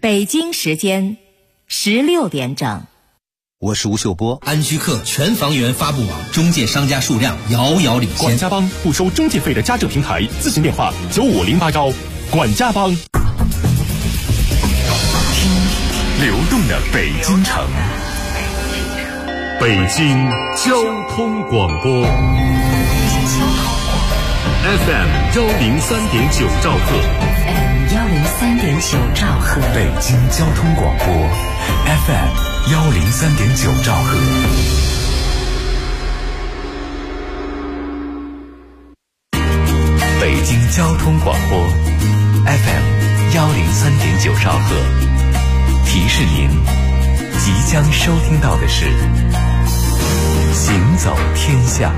北京时间16点整。 我是吴秀波。 安居客全房源发布网中介商家数量遥遥领先。 管家帮不收中介费的家政平台，咨询电话9508管家帮。听流动的北京城，北京交通广播 FM103.9兆赫 103.9兆赫， 北京交通广播 FM103.9兆赫。北京交通广播 FM103.9兆赫，提示您即将收听到的是行走天下。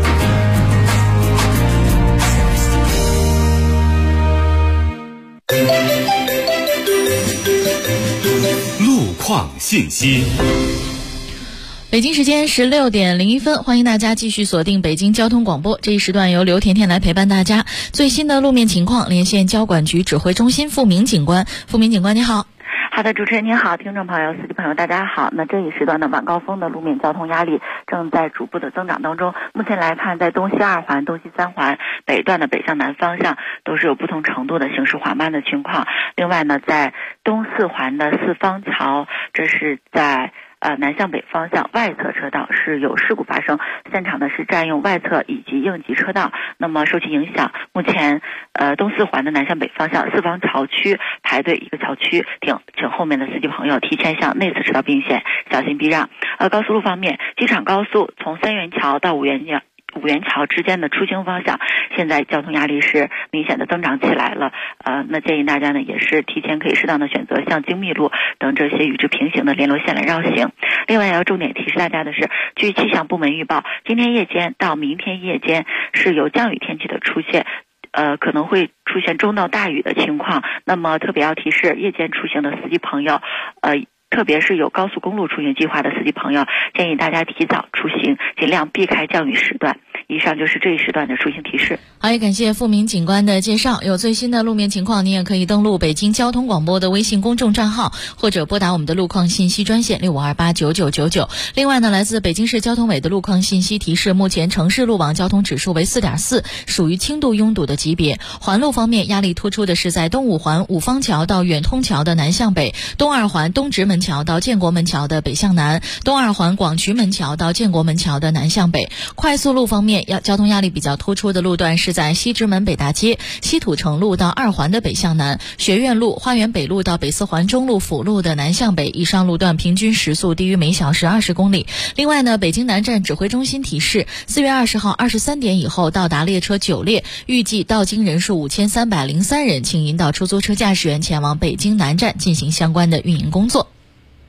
路况信息。 北京时间16点01分，欢迎大家继续锁定北京交通广播。这一时段由刘甜甜来陪伴大家。最新的路面情况，连线交管局指挥中心付明警官。付明警官，你好。 好的，主持人您好，听众朋友、司机朋友大家好。那这一时段的晚高峰的路面交通压力正在逐步的增长当中。目前来看，在东西2环、东西3环北段的北向南方向都是有不同程度的行驶缓慢的情况。另外呢，在东4环的四方桥，这是在南向北方向外侧车道是有事故发生，现场呢是占用外侧以及应急车道。那么受其影响，目前东4环的南向北方向四方桥区排队一个桥区，请后面的司机朋友提前向内侧车道并线，小心避让。高速路方面，机场高速从三元桥到五元桥之间的出行方向，现在交通压力是明显的增长起来了。那建议大家呢也是提前可以适当的选择像京密路等这些与之平行的联络线来绕行。另外要重点提示大家的是，据气象部门预报，今天夜间到明天夜间是有降雨天气的出现。可能会出现中到大雨的情况，那么特别要提示夜间出行的司机朋友，特别是有高速公路出行计划的司机朋友，建议大家提早出行，尽量避开降雨时段。以上就是这一时段的出行提示。 好，也感谢付明警官的介绍。有最新的路面情况，您也可以登录北京交通广播的微信公众账号，或者拨打我们的路况信息专线65289999。另外呢，来自北京市交通委的路况信息提示，目前城市路网交通指数为 4.4， 属于轻度拥堵的级别。环路方面，压力突出的是在东5环五方桥到远通桥的南向北，东2环东直门桥到建国门桥的北向南，东2环广渠门桥到建国门桥的南向北。快速路方面，交通压力比较突出的路段是在西直门北大街、西土城路到2环的北向南，学院路、花园北路到北4环中路辅路的南向北，以上路段平均时速低于每小时20公里。另外呢，北京南站指挥中心提示，4月20号23点以后到达列车9列，预计到京人数5303人，请引导出租车驾驶员前往北京南站进行相关的运营工作。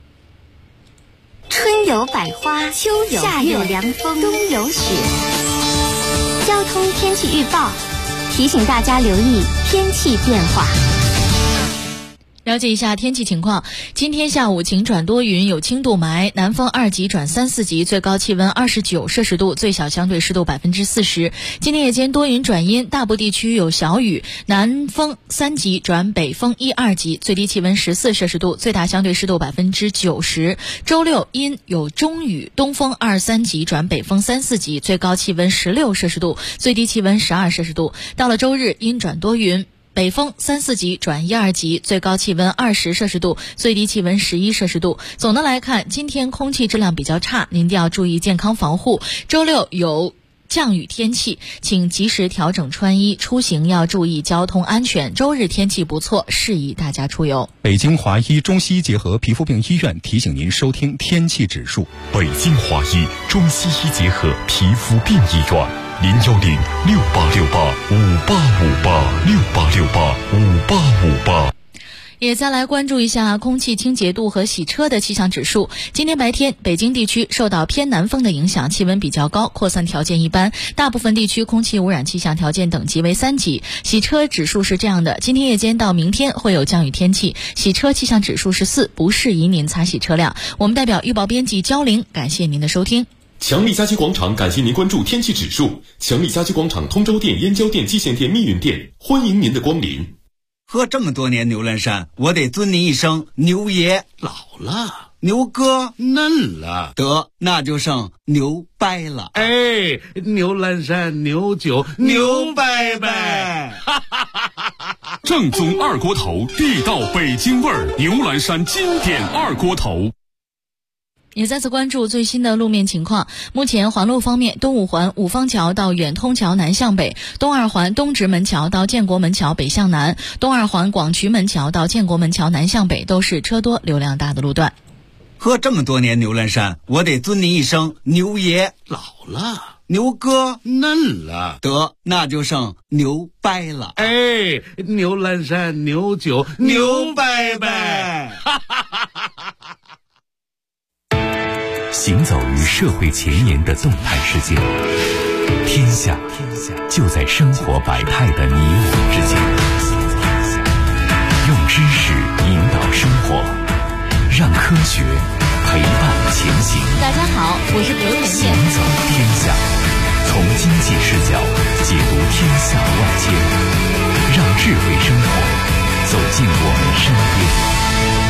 春有百花，秋有夏有凉风，冬有雪。交通天气预报提醒大家留意天气变化。 了解一下天气情况，今天下午晴转多云，有轻度霾，南风2级转3、4级，最高气温29摄氏度，最小相对湿度40%。今天夜间多云转阴，大部地区有小雨，南风3级转北风1、2级，最低气温14摄氏度，最大相对湿度90%。周六阴有中雨，东风2、3级转北风3、4级，最高气温16摄氏度，最低气温12摄氏度。到了周日阴转多云，北风3、4级转1、2级，最高气温20摄氏度，最低气温11摄氏度。总的来看，今天空气质量比较差，您一定要注意健康防护。周六有降雨天气，请及时调整穿衣，出行要注意交通安全。周日天气不错，适宜大家出游。 北京华医中西医结合皮肤病医院提醒您收听天气指数。北京华医中西医结合皮肤病医院，0106868585858，68685858。 也再来关注一下空气清洁度和洗车的气象指数。今天白天，北京地区受到偏南风的影响，气温比较高，扩散条件一般，大部分地区空气污染气象条件等级为3级。洗车指数是这样的，今天夜间到明天会有降雨天气，洗车气象指数是4，不适宜您擦洗车辆。我们代表预报编辑焦玲，感谢您的收听。 强力家居广场感谢您关注天气指数。强力家居广场通州店、燕郊店、蓟县店、密云店，欢迎您的光临。 喝这么多年牛栏山，我得尊您一声牛爷。 老了， 牛哥嫩了， 得那就剩牛掰了。 哎，牛栏山牛酒牛掰掰， 正宗二锅头，地道北京味儿，牛栏山经典二锅头。 也再次关注最新的路面情况。目前环路方面，东五环五方桥到远通桥南向北，东二环东直门桥到建国门桥北向南，东二环广渠门桥到建国门桥南向北都是车多流量大的路段。 喝这么多年牛栏山，我得尊您一声牛爷。 老了， 牛哥嫩了， 得那就剩牛掰了。 哎，牛栏山牛酒牛掰掰。 行走于社会前沿的动态世界，天下就在生活百态的你我之间。用知识引导生活，让科学陪伴前行。 大家好，我是刘甜甜。 行走天下，从经济视角解读天下万千，让智慧生活走进我们身边。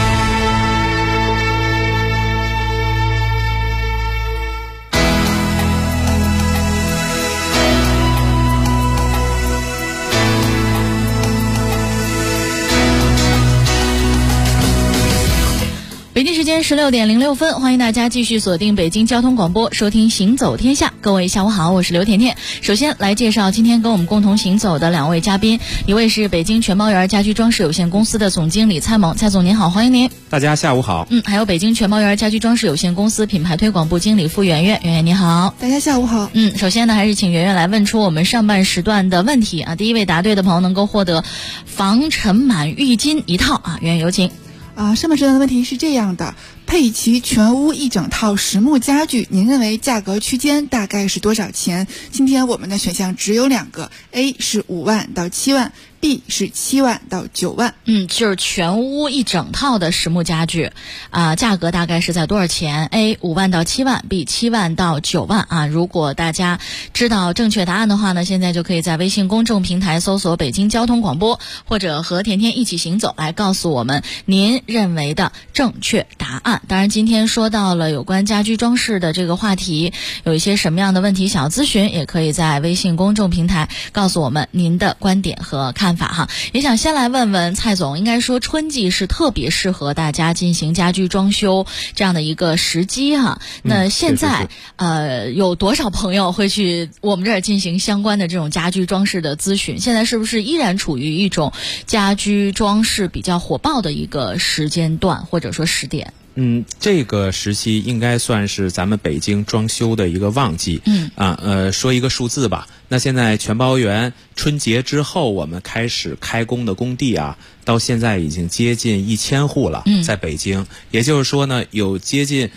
北京时间16点06分，欢迎大家继续锁定北京交通广播，收听行走天下。各位下午好，我是刘甜甜。首先来介绍今天跟我们共同行走的两位嘉宾，一位是北京全包园家居装饰有限公司的总经理蔡猛，蔡总您好，欢迎您。 大家下午好。 还有北京全包园家居装饰有限公司品牌推广部经理付圆圆，圆圆你好。 大家下午好。 首先呢，还是请圆圆来问出我们上半时段的问题啊。第一位答对的朋友能够获得防尘螨浴巾一套啊，圆圆有请。 上半时段的问题是这样的：佩奇全屋一整套实木家具，您认为价格区间大概是多少钱？今天我们的选项只有2个 ，A 是5万到7万。B 是7万到9万。 就是全屋一整套的实木家具价格大概是在多少钱？ A 5万到7万， B 7万到9万啊。如果大家知道正确答案的话呢，现在就可以在微信公众平台搜索北京交通广播，或者和甜甜一起行走，来告诉我们您认为的正确答案。当然今天说到了有关家居装饰的这个话题，有一些什么样的问题想要咨询，也可以在微信公众平台告诉我们您的观点和看法哈。也想先来问问蔡总，应该说春季是特别适合大家进行家居装修这样的一个时机哈。那现在有多少朋友会去我们这儿进行相关的这种家居装饰的咨询？现在是不是依然处于一种家居装饰比较火爆的一个时间段或者说时点？ 这个时期应该算是咱们北京装修的一个旺季。说一个数字吧，那现在全包园春节之后我们开始开工的工地啊，到现在已经接近1000户了，在北京。也就是说呢，有接近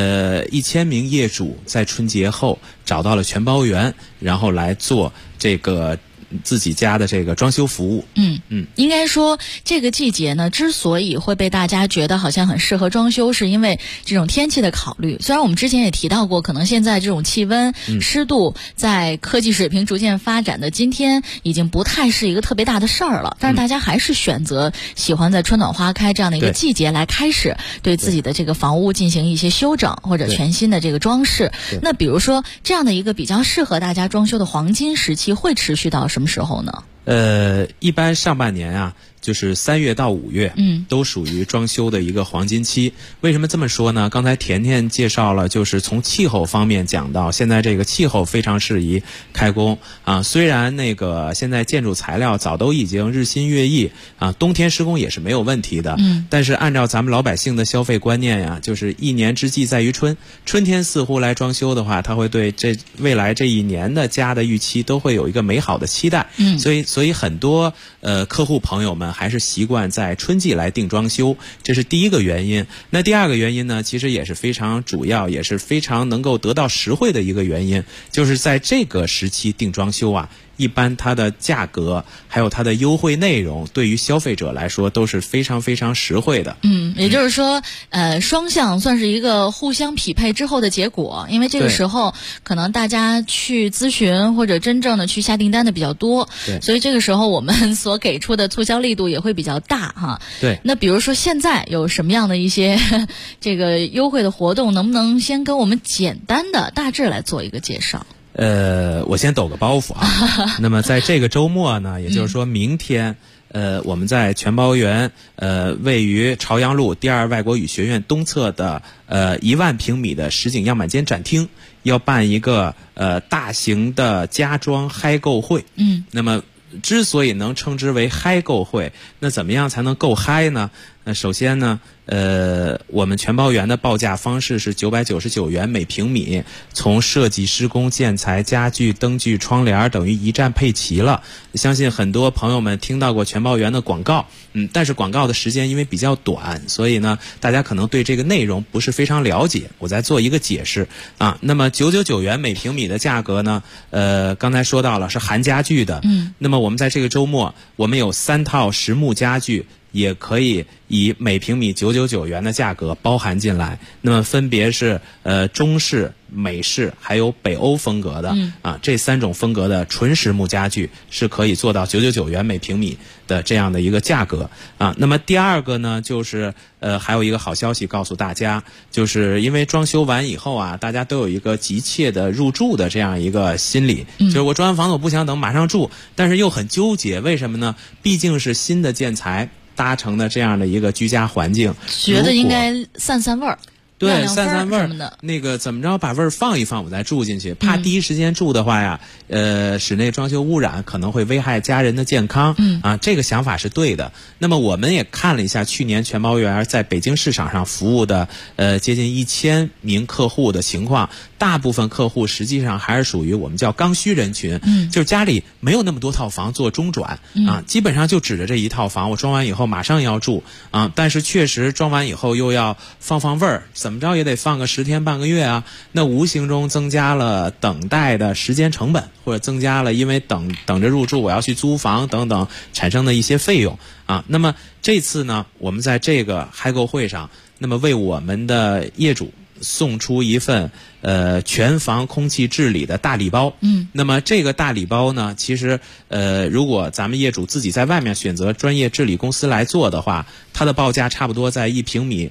1000名业主在春节后找到了全包园，然后来做这个自己家的这个装修服务。 应该说这个季节呢，之所以会被大家觉得好像很适合装修，是因为这种天气的考虑。虽然我们之前也提到过，可能现在这种气温、湿度在科技水平逐渐发展的今天已经不太是一个特别大的事儿了，但是大家还是选择喜欢在春暖花开这样的一个季节来开始对自己的这个房屋进行一些修整或者全新的这个装饰。那比如说这样的一个比较适合大家装修的黄金时期会持续到什么时候呢？ 一般上半年啊，就是3月到5月，都属于装修的一个黄金期。为什么这么说呢？刚才甜甜介绍了，就是从气候方面讲到，现在这个气候非常适宜开工啊。虽然那个现在建筑材料早都已经日新月异啊，冬天施工也是没有问题的。但是按照咱们老百姓的消费观念呀，就是一年之计在于春，春天似乎来装修的话，他会对这未来这一年的家的预期都会有一个美好的期待。所以很多客户朋友们还是习惯在春季来定装修，这是第一个原因。那第二个原因呢，其实也是非常主要，也是非常能够得到实惠的一个原因，就是在这个时期定装修啊， 一般它的价格还有它的优惠内容，对于消费者来说都是非常非常实惠的。 也就是说，双向算是一个互相匹配之后的结果，因为这个时候可能大家去咨询或者真正的去下订单的比较多，所以这个时候我们所给出的促销力度也会比较大哈。 对。 那比如说现在有什么样的一些这个优惠的活动，能不能先跟我们简单的大致来做一个介绍？ 我先抖个包袱啊。那么在这个周末呢，也就是说明天，我们在全包园，位于朝阳路第2外国语学院东侧的1万平米的实景样板间展厅，要办一个大型的家装嗨购会。那么之所以能称之为嗨购会，那怎么样才能够嗨呢？那首先呢，我们全包园的报价方式是999元每平米，从设计、施工、建材、家具、灯具、窗帘等于一站配齐了。相信很多朋友们听到过全包园的广告，但是广告的时间因为比较短，所以呢，大家可能对这个内容不是非常了解。我再做一个解释啊。那么999元每平米的价格呢，刚才说到了是含家具的。那么我们在这个周末，我们有3套实木家具，也可以以每平米999元的价格包含进来。那么分别是中式、美式还有北欧风格的这3种风格的纯实木家具是可以做到999元每平米的这样的一个价格啊。那么第二个呢，就是还有一个好消息告诉大家，就是因为装修完以后啊，大家都有一个急切的入住的这样一个心理，就是我装完房子我不想等马上住，但是又很纠结，为什么呢？毕竟是新的建材搭成的这样的一个居家环境， 觉得应该散散味儿。 对，散味儿，那个怎么着把味儿放一放，我再住进去，怕第一时间住的话呀，室内装修污染可能会危害家人的健康。这个想法是对的。那么我们也看了一下去年全包园在北京市场上服务的接近1000名客户的情况，大部分客户实际上还是属于我们叫刚需人群，就是家里没有那么多套房做中转基本上就指着这一套房，我装完以后马上要住但是确实装完以后又要放味儿，怎么着也得放个10天半个月啊，那无形中增加了等待的时间成本，或者增加了因为等着入住我要去租房等等产生的一些费用那么这次呢，我们在这个嗨购会上，那么为我们的业主送出一份全房空气治理的大礼包。那么这个大礼包呢，其实如果咱们业主自己在外面选择专业治理公司来做的话，它的报价差不多在1平米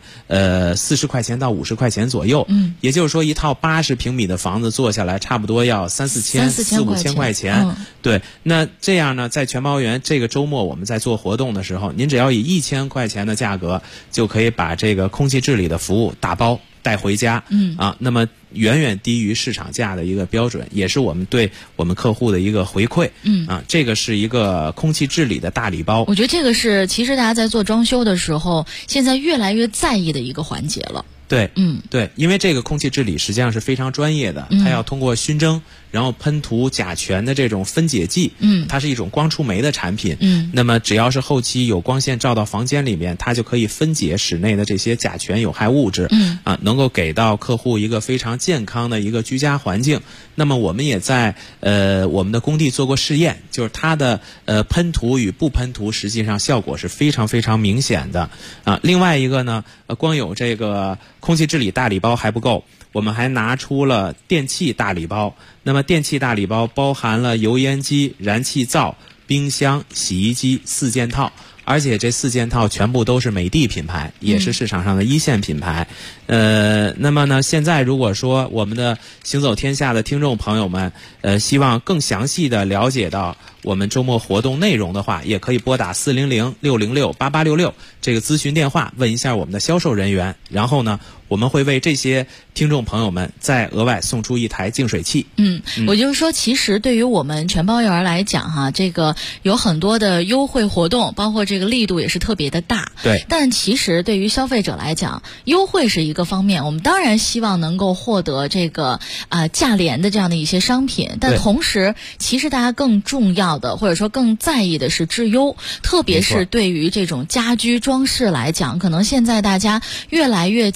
40块钱到50块钱左右。也就是说一套80平米的房子做下来差不多要3、4千、4、5千块钱。对，那这样呢，在全包园这个周末我们在做活动的时候，您只要以1000块钱的价格就可以把这个空气治理的服务打包带回家。那么远远低于市场价的一个标准，也是我们对我们客户的一个回馈。这个是一个空气治理的大礼包。 我觉得这个是其实大家在做装修的时候，现在越来越在意的一个环节了。 对，对，因为这个空气治理实际上是非常专业的，它要通过熏蒸，然后喷涂甲醛的这种分解剂，它是一种光触媒的产品，那么只要是后期有光线照到房间里面，它就可以分解室内的这些甲醛有害物质，能够给到客户一个非常健康的一个居家环境。那么我们也在我们的工地做过试验，就是它的喷涂与不喷涂实际上效果是非常非常明显的另外一个呢，光有这个空气治理大礼包还不够，我们还拿出了电器大礼包。那么电器大礼包包含了油烟机、燃气灶、冰箱、洗衣机4件套，而且这4件套全部都是美的品牌，也是市场上的1线品牌。那么呢，现在如果说我们的行走天下的听众朋友们希望更详细的了解到我们周末活动内容的话，也可以拨打400-606-8866这个咨询电话，问一下我们的销售人员，然后呢我们会为这些听众朋友们再额外送出一台净水器。 我就是说其实对于我们全包园来讲哈，这个有很多的优惠活动，包括这个力度也是特别的大。 对， 但其实对于消费者来讲，优惠是一个方面，我们当然希望能够获得这个价廉的这样的一些商品，但同时其实大家更重要的或者说更在意的是质优，特别是对于这种家居装饰来讲，可能现在大家越来越讲究的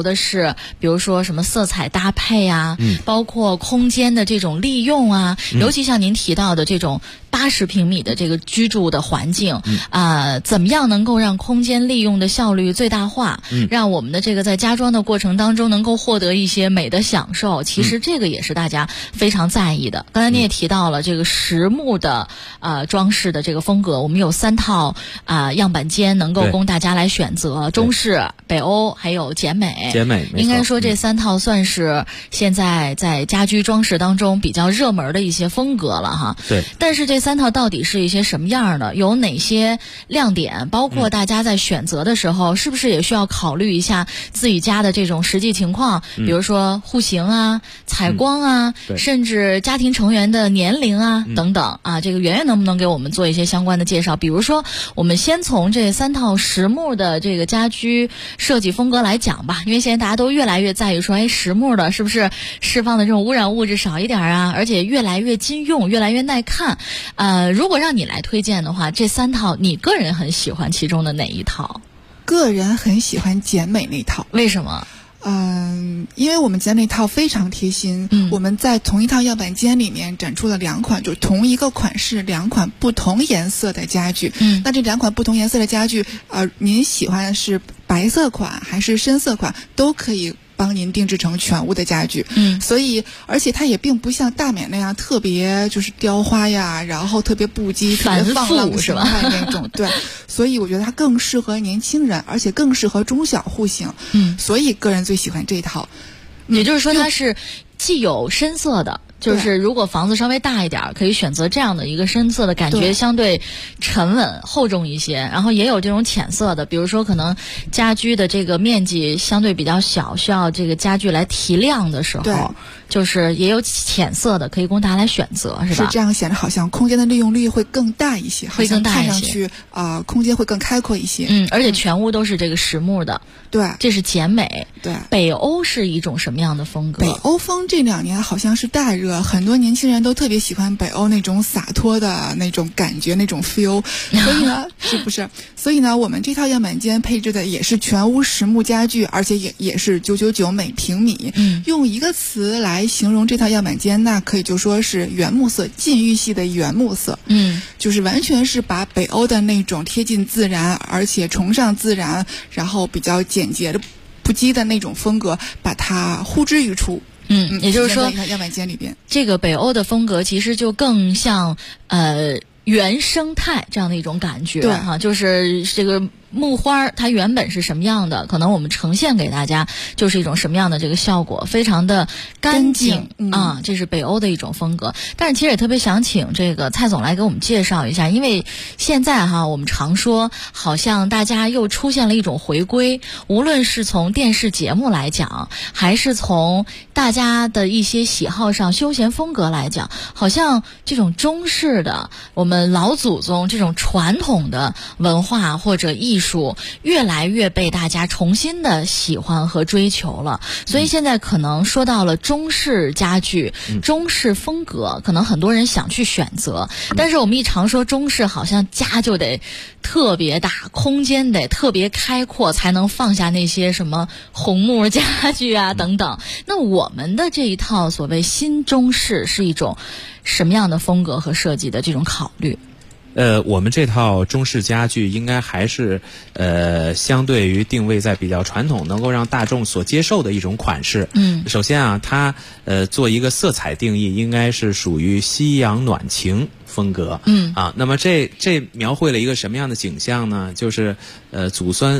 的是，比如说什么色彩搭配啊，包括空间的这种利用啊，尤其像您提到的这种80平米的这个居住的环境怎么样能够让空间利用的效率最大化，让我们的这个在家装的过程当中能够获得一些美的享受，其实这个也是大家非常在意的。刚才你也提到了这个实木的装饰的这个风格，我们有3套样板间能够供大家来选择，中式、北欧还有简美。应该说这3套算是现在在家居装饰当中比较热门的一些风格了哈。 对。 但是这3套到底是一些什么样的？有哪些亮点？包括大家在选择的时候，是不是也需要考虑一下自己家的这种实际情况？比如说户型啊、采光啊，甚至家庭成员的年龄啊等等啊。这个圆圆能不能给我们做一些相关的介绍？比如说，我们先从这3套实木的这个家居设计风格来讲吧，因为现在大家都越来越在意说，实木的是不是释放的这种污染物质少一点啊？而且越来越经用，越来越耐看。如果让你来推荐的话，这3套你个人很喜欢其中的哪一套？ 个人很喜欢简美那套。 为什么？ 因为我们简美套非常贴心，我们在同一套样板间里面展出了2款，就是同一个款式2款不同颜色的家具。那这2款不同颜色的家具，您喜欢的是白色款还是深色款，都可以帮您定制成全屋的家具。所以而且它也并不像大美那样特别就是雕花呀，然后特别不羁、特别放浪形态那种。对，所以我觉得它更适合年轻人，而且更适合中小户型。所以个人最喜欢这套。 也就是说，它是既有深色的。就是如果房子稍微大一点，可以选择这样的一个深色的，感觉相对沉稳厚重一些。然后也有这种浅色的，比如说可能家居的这个面积相对比较小，需要这个家具来提亮的时候，就是也有浅色的可以供大家来选择，是吧？ 是这样显得好像空间的利用率会更大一些， 会更大一些， 看上去空间会更开阔一些。 而且全屋都是这个实木的。 对， 这是简美。 对， 北欧是一种什么样的风格？ 北欧风这2年好像是大热，很多年轻人都特别喜欢北欧那种洒脱的那种感觉，那种 feel。所以呢，是不是？所以呢，我们这套样板间配置的也是全屋实木家具，而且也是999每平米。用一个词来形容这套样板间，那可以就说是原木色，禁欲系的原木色。就是完全是把北欧的那种贴近自然，而且崇尚自然，然后比较简洁的不羁的那种风格，把它呼之欲出。 也就是说， 样板间里边， 这个北欧的风格其实就更像原生态这样的一种感觉哈，就是这个木花它原本是什么样的，可能我们呈现给大家就是一种什么样的这个效果，非常的干净啊，这是北欧的一种风格。但是其实也特别想请这个蔡总来给我们介绍一下，因为现在哈我们常说好像大家又出现了一种回归，无论是从电视节目来讲，还是从大家的一些喜好上休闲风格来讲，好像这种中式的我们老祖宗这种传统的文化或者艺术越来越被大家重新的喜欢和追求了。所以现在可能说到了中式家具、中式风格，可能很多人想去选择，但是我们一常说中式好像家就得特别大，空间得特别开阔，才能放下那些什么红木家具啊等等。那我们的这一套所谓新中式是一种什么样的风格和设计的这种考虑？ 我们这套中式家具应该还是相对于定位在比较传统，能够让大众所接受的一种款式。首先啊，它做一个色彩定义，应该是属于西洋暖情风格。那么这描绘了一个什么样的景象呢？就是祖孙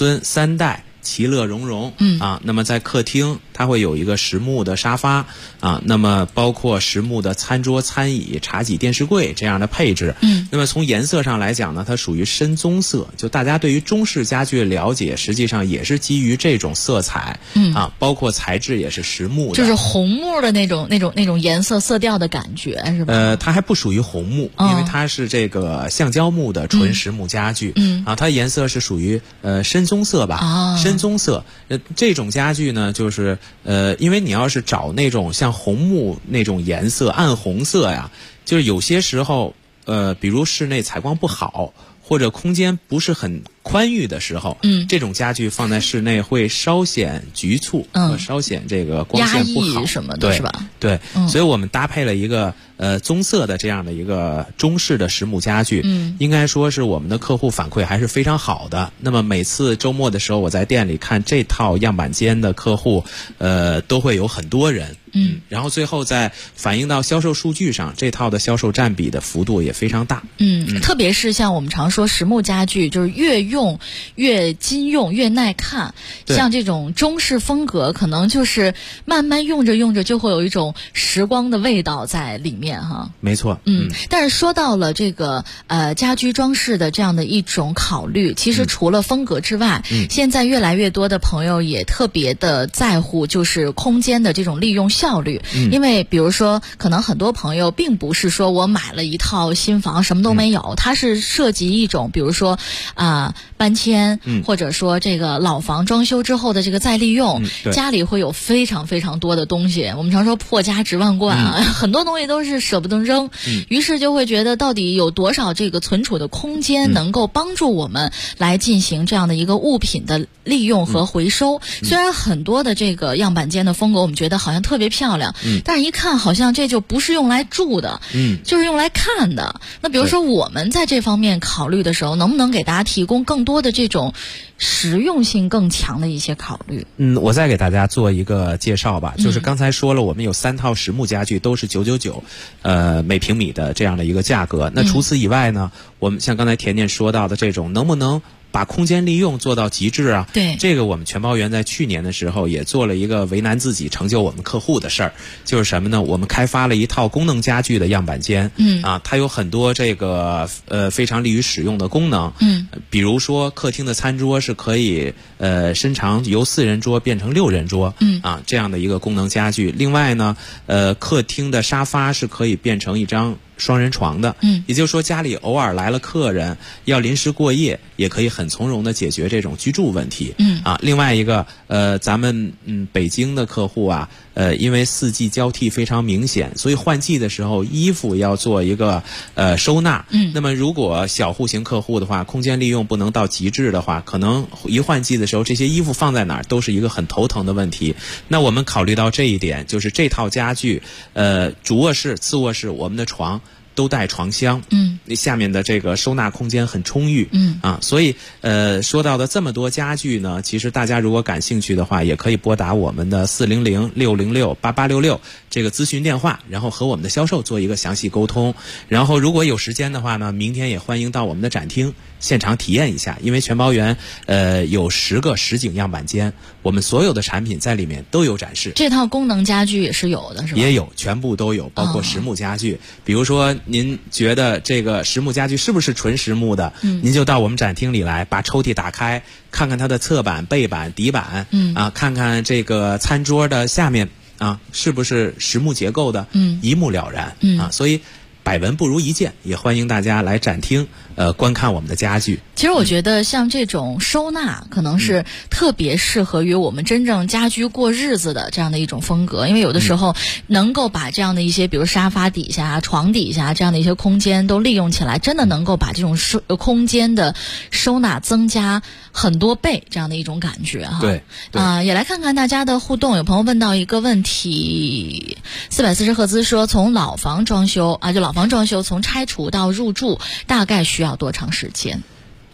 3代其乐融融。那么在客厅它会有一个实木的沙发那么包括实木的餐桌、餐椅、茶几、电视柜这样的配置。那么从颜色上来讲呢，它属于深棕色，就大家对于中式家具的了解实际上也是基于这种色彩。包括材质也是实木的， 就是红木的那种颜色色调的感觉是吧？ 它还不属于红木，因为它是这个橡胶木的纯实木家具。它颜色是属于深棕色吧？深棕色。这种家具呢，就是因为你要是找那种像红木那种颜色暗红色呀，就是有些时候比如室内采光不好，或者空间不是很宽裕的时候，这种家具放在室内会稍显局促，稍显这个光线不好， 压抑什么的，是吧？ 对，所以我们搭配了一个棕色的这样的一个中式的实木家具，应该说是我们的客户反馈还是非常好的。那么每次周末的时候，我在店里看这套样板间的客户，都会有很多人。然后最后再反映到销售数据上，这套的销售占比的幅度也非常大。 特别是像我们常说实木家具，就是越用越经用越耐看。像这种中式风格，可能就是慢慢用着用着就会有一种时光的味道在里面哈。 没错。 但是说到了这个家居装饰的这样的一种考虑，其实除了风格之外，现在越来越多的朋友也特别的在乎就是空间的这种利用效率。因为比如说可能很多朋友并不是说我买了一套新房什么都没有，它是涉及一种比如说搬迁，或者说这个老房装修之后的这个再利用，家里会有非常非常多的东西，我们常说破家值万贯啊，很多东西都是舍不得扔，于是就会觉得到底有多少这个存储的空间能够帮助我们来进行这样的一个物品的利用和回收。虽然很多的这个样板间的风格我们觉得好像特别漂亮，但是一看好像这就不是用来住的，就是用来看的。那比如说我们在这方面考虑的时候，能不能给大家提供更多的这种实用性更强的一些考虑？ 我再给大家做一个介绍吧，就是刚才说了，我们有3套实木家具，都是999每平米的这样的一个价格。那除此以外呢，我们像刚才甜甜说到的这种，能不能把空间利用做到极致啊？ 对， 这个我们全包园在去年的时候也做了一个为难自己成就我们客户的事儿，就是什么呢？我们开发了一套功能家具的样板间，它有很多这个非常利于使用的功能，比如说客厅的餐桌是可以伸长由4人桌变成6人桌，这样的一个功能家具。另外呢，客厅的沙发是可以变成一张双人床的，也就是说家里偶尔来了客人要临时过夜，也可以很从容的解决这种居住问题。另外一个咱们北京的客户啊，因为4季交替非常明显，所以换季的时候衣服要做一个收纳。那么如果小户型客户的话，空间利用不能到极致的话，可能一换季的时候这些衣服放在哪儿都是一个很头疼的问题。那我们考虑到这一点，就是这套家具主卧室、次卧室我们的床都带床箱，下面的这个收纳空间很充裕，所以说到的这么多家具呢，其实大家如果感兴趣的话，也可以拨打我们的400-606-8866这个咨询电话，然后和我们的销售做一个详细沟通。然后如果有时间的话呢，明天也欢迎到我们的展厅现场体验一下，因为全包园有10个实景样板间，我们所有的产品在里面都有展示。 这套功能家具也是有的，是吧？ 也有，全部都有，包括实木家具。比如说您觉得这个实木家具是不是纯实木的，您就到我们展厅里来，把抽屉打开，看看它的侧板、背板、底板，看看这个餐桌的下面是不是实木结构的，一目了然。所以百闻不如一见，也欢迎大家来展厅观看我们的家具。 其实我觉得像这种收纳可能是特别适合于我们真正家居过日子的这样的一种风格，因为有的时候能够把这样的一些比如沙发底下、床底下这样的一些空间都利用起来，真的能够把这种空间的收纳增加很多倍这样的一种感觉哈。 对， 也来看看大家的互动。有朋友问到一个问题，440赫兹说从老房装修就老房装修从拆除到入住大概需要多长时间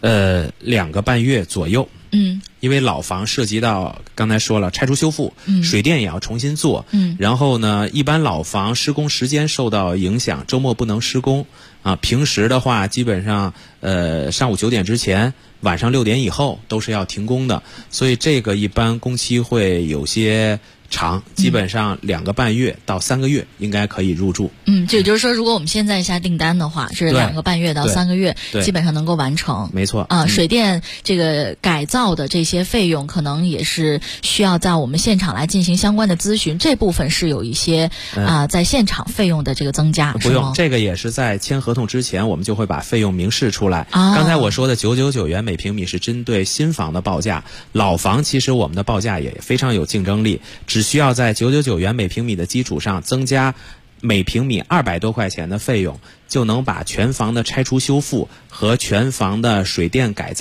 ？2个半月左右。因为老房涉及到刚才说了拆除修复，水电也要重新做，然后呢，一般老房施工时间受到影响，周末不能施工平时的话基本上上午9点之前，晚上6点以后都是要停工的，所以这个一般工期会有些长，基本上2个半月到3个月应该可以入住。 这也就是说，如果我们现在下订单的话，是2个半月到3个月，基本上能够完成。 没错。 水电这个改造的这些费用，可能也是需要在我们现场来进行相关的咨询。这部分是有一些在现场费用的这个增加。 不用，这个也是在签合同之前，我们就会把费用明示出来。刚才我说的999元每平米是针对新房的报价，老房其实我们的报价也非常有竞争力，只需要在999元每平米的基础上增加每平米200多块钱的费用，就能把全房的拆除修复和全房的水电改造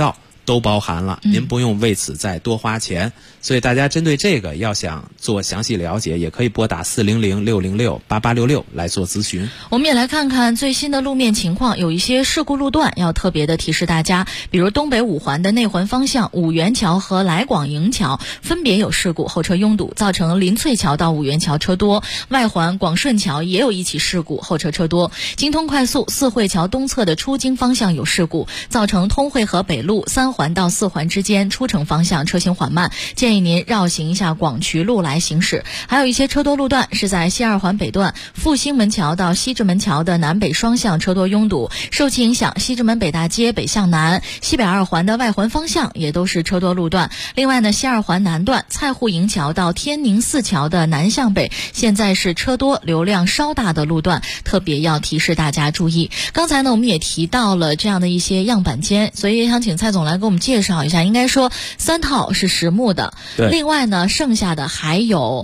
都包含了，您不用为此再多花钱。所以大家针对这个要想做详细了解，也可以拨打400-606-8866来做咨询。 我们也来看看最新的路面情况，有一些事故路段要特别的提示大家，比如东北五环的内环方向五元桥和来广营桥分别有事故，后车拥堵，造成林翠桥到五元桥车多；外环广顺桥也有一起事故，后车车多；京通快速四惠桥东侧的出京方向有事故，造成通惠河北路3环到4环之间出城方向车行缓慢，建议您绕行一下广渠路来行驶。还有一些车多路段是在西二环北段复兴门桥到西直门桥的南北双向车多拥堵，受其影响，西直门北大街北向南、西北二环的外环方向也都是车多路段。另外呢，西二环南段蔡户营桥到天宁寺桥的南向北现在是车多流量稍大的路段，特别要提示大家注意。刚才呢我们也提到了这样的一些样板间，所以也想请蔡总来给我们介绍一下。应该说3套是实木的，另外呢剩下的还有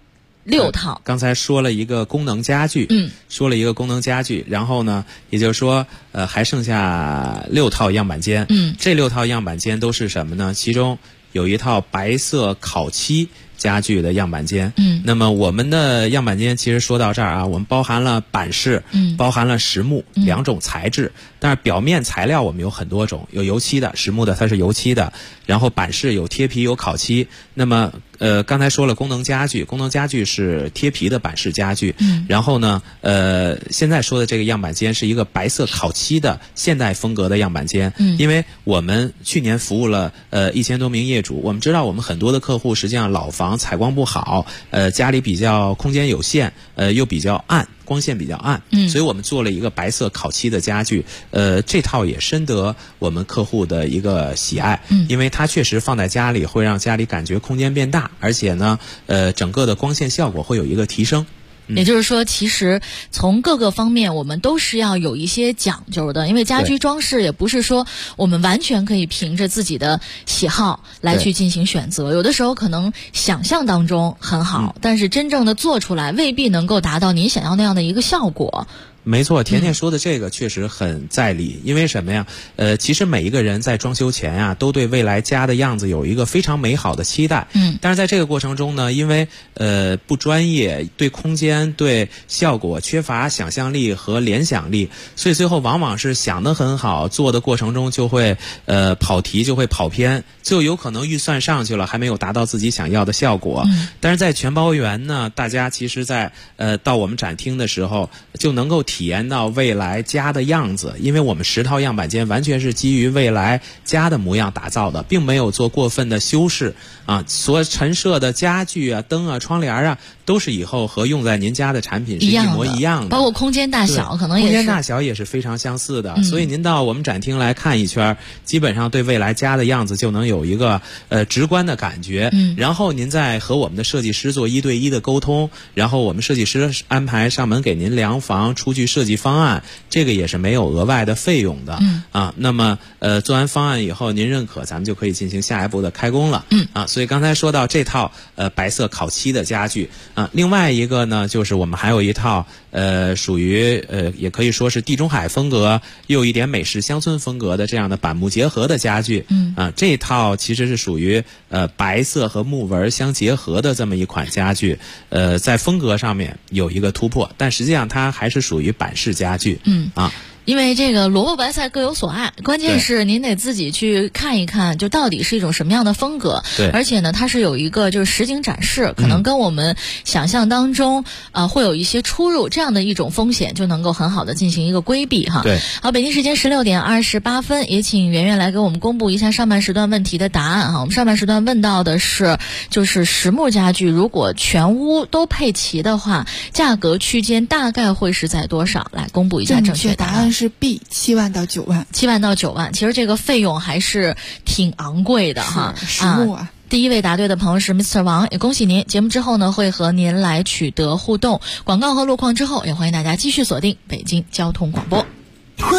6套。 刚才说了一个功能家具，然后呢也就是说还剩下6套样板间。这6套样板间都是什么呢？其中有一套白色烤漆家具的样板间。那么我们的样板间其实说到这儿啊，我们包含了板式，包含了实木2种材质，但是表面材料我们有很多种，有油漆的，实木的它是油漆的，然后板式有贴皮有烤漆。那么刚才说了功能家具是贴皮的板式家具。然后呢现在说的这个样板间是一个白色烤漆的现代风格的样板间。因为我们去年服务了1000多名业主，我们知道我们很多的客户实际上老房采光不好，家里比较空间有限，又比较暗，光线比较暗，所以我们做了一个白色烤漆的家具。这套也深得我们客户的一个喜爱，因为它确实放在家里会让家里感觉空间变大，而且呢整个的光线效果会有一个提升。 也就是说，其实从各个方面我们都是要有一些讲究的，因为家居装饰也不是说我们完全可以凭着自己的喜好来去进行选择，有的时候可能想象当中很好，但是真正的做出来未必能够达到您想要那样的一个效果。 没错，甜甜说的这个确实很在理。因为什么呀？其实每一个人在装修前啊，都对未来家的样子有一个非常美好的期待。但是在这个过程中呢，因为不专业，对空间、对效果缺乏想象力和联想力，所以最后往往是想得很好，做的过程中就会跑题，就会跑偏，就有可能预算上去了，还没有达到自己想要的效果。但是在全包园呢，大家其实在到我们展厅的时候就能够体验到未来家的样子，因为我们10套样板间完全是基于未来家的模样打造的，并没有做过分的修饰啊。所陈设的家具啊、灯啊、窗帘啊，都是以后和用在您家的产品是一模一样的， 包括空间大小可能也是， 空间大小也是非常相似的。所以您到我们展厅来看一圈，基本上对未来家的样子就能有一个直观的感觉。然后您再和我们的设计师做1对1的沟通，然后我们设计师安排上门给您量房，出具设计方案，这个也是没有额外的费用的。那么做完方案以后您认可，咱们就可以进行下一步的开工了。所以刚才说到这套白色烤漆的家具啊，另外一个呢就是我们还有一套属于也可以说是地中海风格又有一点美式乡村风格的这样的板木结合的家具。这一套其实是属于白色和木纹相结合的这么一款家具。在风格上面有一个突破，但实际上它还是属于板式家具。 因为这个萝卜白菜各有所爱，关键是您得自己去看一看，就到底是一种什么样的风格。 对， 而且呢，它是有一个就是实景展示，可能跟我们想象当中会有一些出入，这样的一种风险就能够很好的进行一个规避哈。 对， 好，北京时间16点28分，也请圆圆来给我们公布一下上半时段问题的答案哈。我们上半时段问到的是，就是实木家具如果全屋都配齐的话，价格区间大概会是在多少？来公布一下正确答案。 是 B， 7万到9万。 7万到9万，其实这个费用还是挺昂贵的哈。 实木啊。 第一位答对的朋友是 Mr. 王，也恭喜您。节目之后呢，会和您来取得互动。广告和路况之后，也欢迎大家继续锁定北京交通广播。 欢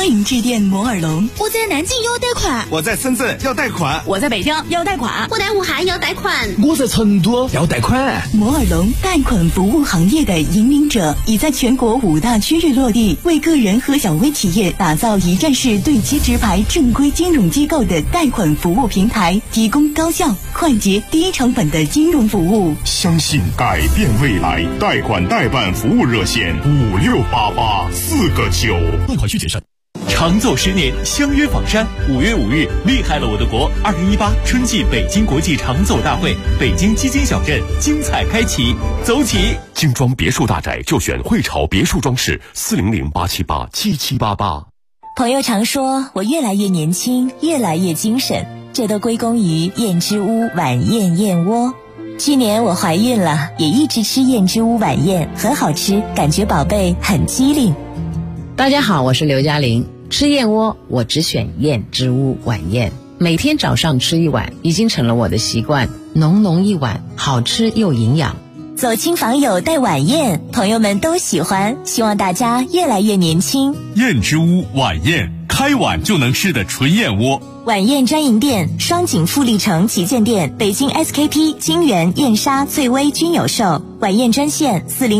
欢迎致电摩尔龙。 我在南京要贷款， 我在深圳要贷款， 我在北京要贷款， 我在武汉要贷款， 我在成都要贷款。 摩尔龙贷款服务行业的引领者，已在全国5大区域落地，为个人和小微企业打造一站式对接直排正规金融机构的贷款服务平台，提供高效、快捷、低成本的金融服务。 相信改变未来，贷款代办服务热线5688，4个9。 贷款需谨慎。长走10年，相约房山。5月5日，厉害了我的国！2018春季北京国际长走大会，北京基金小镇精彩开启，走起！ 精装别墅大宅就选汇潮别墅装饰，400-878-7788。 朋友常说我越来越年轻，越来越精神，这都归功于燕之屋晚宴燕窝。去年我怀孕了，也一直吃燕之屋晚宴，很好吃，感觉宝贝很机灵。 大家好，我是刘嘉玲。吃燕窝我只选燕之屋晚宴，每天早上吃一碗已经成了我的习惯，浓浓一碗，好吃又营养。 走亲访友带晚宴，朋友们都喜欢，希望大家越来越年轻。 燕之屋晚宴，开碗就能吃的纯燕窝。 晚宴专营店：双井富力城旗舰店、北京 SKP、金源、燕莎、翠微均有售。晚宴专线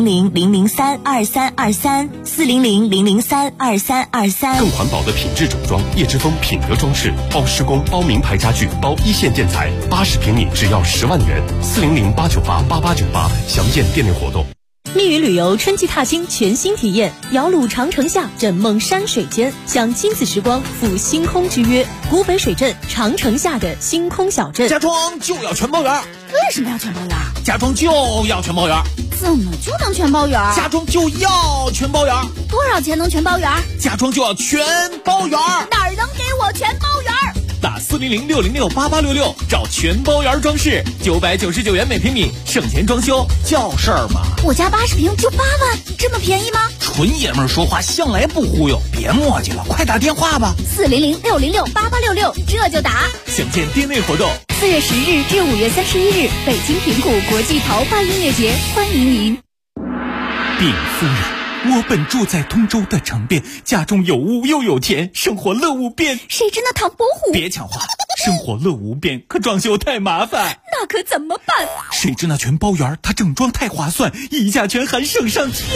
400-003-2323，400-003-2323。 更环保的品质整装，叶之峰品德装饰，包施工、包名牌家具、包一线建材，80平米只要10万元，400-898-8898，详见店内活动。 密云旅游春季踏青全新体验，摇橹长城下，枕梦山水间，享亲子时光，赴星空之约。古北水镇长城下的星空小镇， 家装就要全包圆。 为什么要全包圆？ 家装就要全包圆。 怎么就能全包圆？ 家装就要全包圆。 多少钱能全包圆？ 家装就要全包圆。 哪儿能给我全包圆？ 打400-606-8866找全包圆装饰，999元每平米，省钱装修叫事儿嘛。 我家80平就8万，这么便宜吗？ 纯爷们儿说话向来不忽悠，别磨叽了，快打电话吧。 400-606-8866，这就打。 详见店内活动。 4月10日至5月31日，北京平谷国际桃花音乐节，欢迎您。 禀夫人，我本住在通州的城边，家中有屋又有田，生活乐无边。 谁知那唐伯虎？ 别抢话，生活乐无边，可装修太麻烦。 那可怎么办？ 谁知那全包圆，它整装太划算，一价全含省上天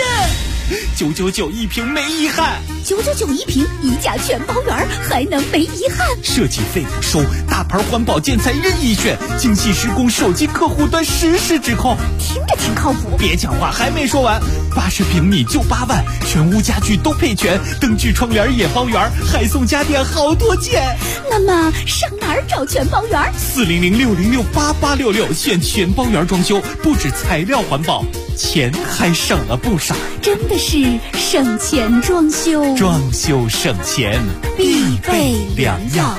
，999一平没遗憾。 999一平，一价全包圆，还能没遗憾？ 设计费不收，大牌环保建材任意选，精细施工，手机客户端实时指控。 听着挺靠谱。 别讲话，还没说完。80平米就8万，全屋家具都配全，灯具窗帘也包圆，还送家电好多件。 那么上哪儿找全包圆 ？400-606-8866，选全包圆装修，不止材料环保，钱还省了不少。 真的是省钱装修， 装修省钱必备良药。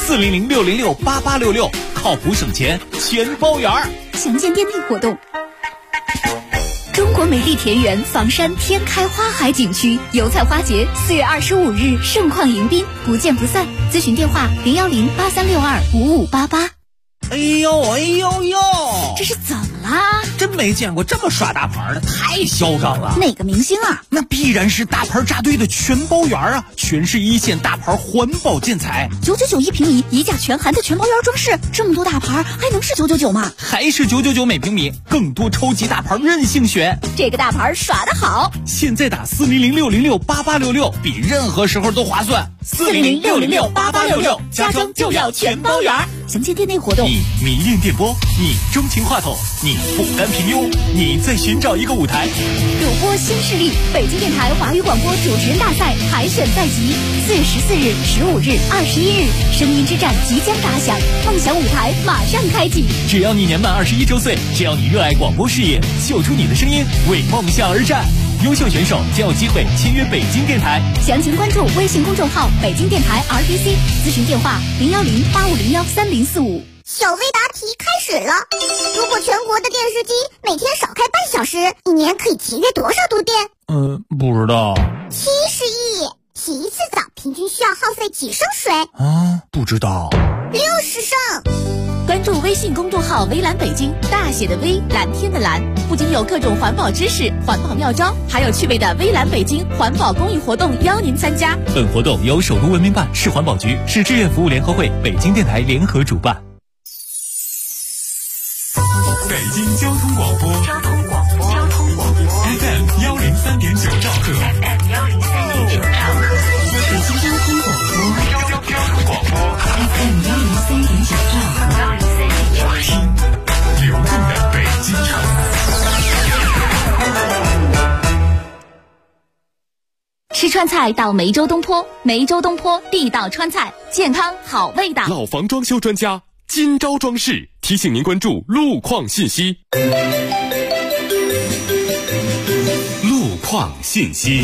400-606-8866，靠谱省钱全包圆。 详见店内活动。中国美丽田园房山天开花海景区油菜花节4月25日盛况迎宾，不见不散。咨询电话010-8362-5588。 哎呦哎呦呦， 这是怎么啦？ 真没见过这么耍大牌的，太嚣张了。 哪个明星啊？ 那必然是大牌扎堆的全包圆啊，全是一线大牌环保建材 ，999一平米，一价全含的全包圆装饰，这么多大牌还能是999吗？ 还是999每平米，更多超级大牌任性选。 这个大牌耍得好， 现在打400-606-8866，比任何时候都划算。 400-606-8866，家装就要全包圆。详见店内活动。 你迷恋电波，你钟情话筒，你不甘平庸，你在寻找一个舞台。 主播新势力，北京电台华语广播主持人大赛海选在即，4月14日、15日、21日，声音之战即将打响，梦想舞台马上开启。 只要你年满21周岁，只要你热爱广播事业，秀出你的声音，为梦想而战。优秀选手将有机会签约北京电台。 详情关注微信公众号北京电台 RTC， 咨询电话010-8501-3045。 小微答题开始了。如果全国的电视机每天少开半小时，一年可以节约多少度电？ 不知道。 70亿。洗一次澡平均需要耗费几升水？ 不知道。 60升。 关注微微信公众号微蓝北京，大写的微，蓝天的蓝，不仅有各种环保知识、环保妙招，还有趣味的微蓝北京环保公益活动邀您参加。 本活动由首都文明办、市环保局、市志愿服务联合会、北京电台联合主办。 北京交通广播FM 103.9兆赫， 北京交通广播 FM 103.9兆赫， 听流动的北京城。 吃川菜到梅州东坡，梅州东坡地道川菜，健康好味道。 老房装修专家金招装饰提醒您关注路况信息。 路况信息。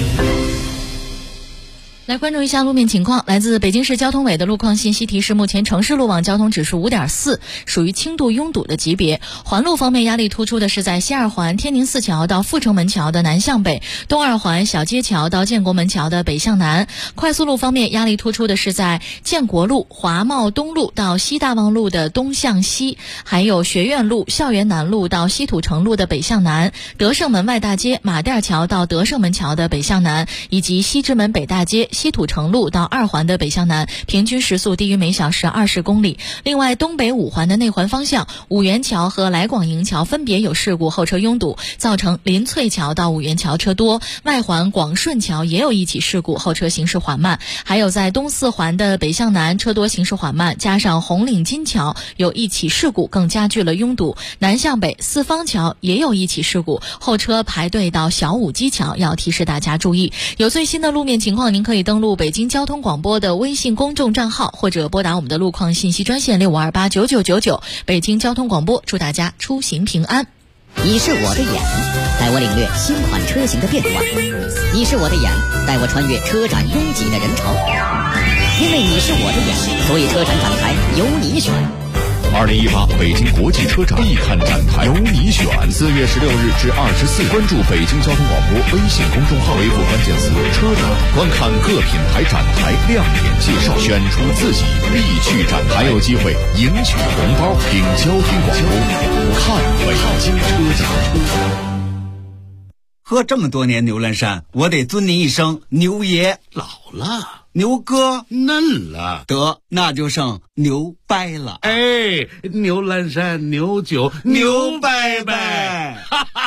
来关注一下路面情况，来自北京市交通委的路况信息提示，目前城市路网交通指数 5.4， 属于轻度拥堵的级别。环路方面，压力突出的是在西二环天宁寺桥到阜成门桥的南向北，东二环小街桥到建国门桥的北向南。快速路方面，压力突出的是在建国路、华贸东路到西大望路的东向西，还有学院路、校园南路到西土城路的北向南，德胜门外大街、马甸桥到德胜门桥的北向南，以及西直门北大街、西土城路到二环的北向南，平均时速低于每小时20公里。另外，东北五环的内环方向，五元桥和来广营桥分别有事故，后车拥堵，造成林翠桥到五元桥车多；外环广顺桥也有一起事故，后车行驶缓慢。还有在东四环的北向南，车多行驶缓慢，加上红岭金桥有一起事故，更加剧了拥堵。南向北四方桥也有一起事故，后车排队到小武基桥，要提示大家注意。有最新的路面情况，您可以登录北京交通广播的微信公众账号，或者拨打我们的路况信息专线65289999。北京交通广播，祝大家出行平安。 你是我的眼，带我领略新款车型的变化；你是我的眼，带我穿越车展拥挤的人潮。因为你是我的眼，所以车展展台由你选。 2018北京国际车展必看展台，由你选。4月16日至24日，关注北京交通广播微信公众号，回复关键词“车展”，观看各品牌展台亮点介绍，选出自己必去展台，还有机会赢取红包。听交通广播，看北京车展。 喝这么多年牛栏山，我得尊您一声牛爷。 老了， 牛哥嫩了， 得那就剩牛掰了。 哎，牛栏山牛酒牛掰掰，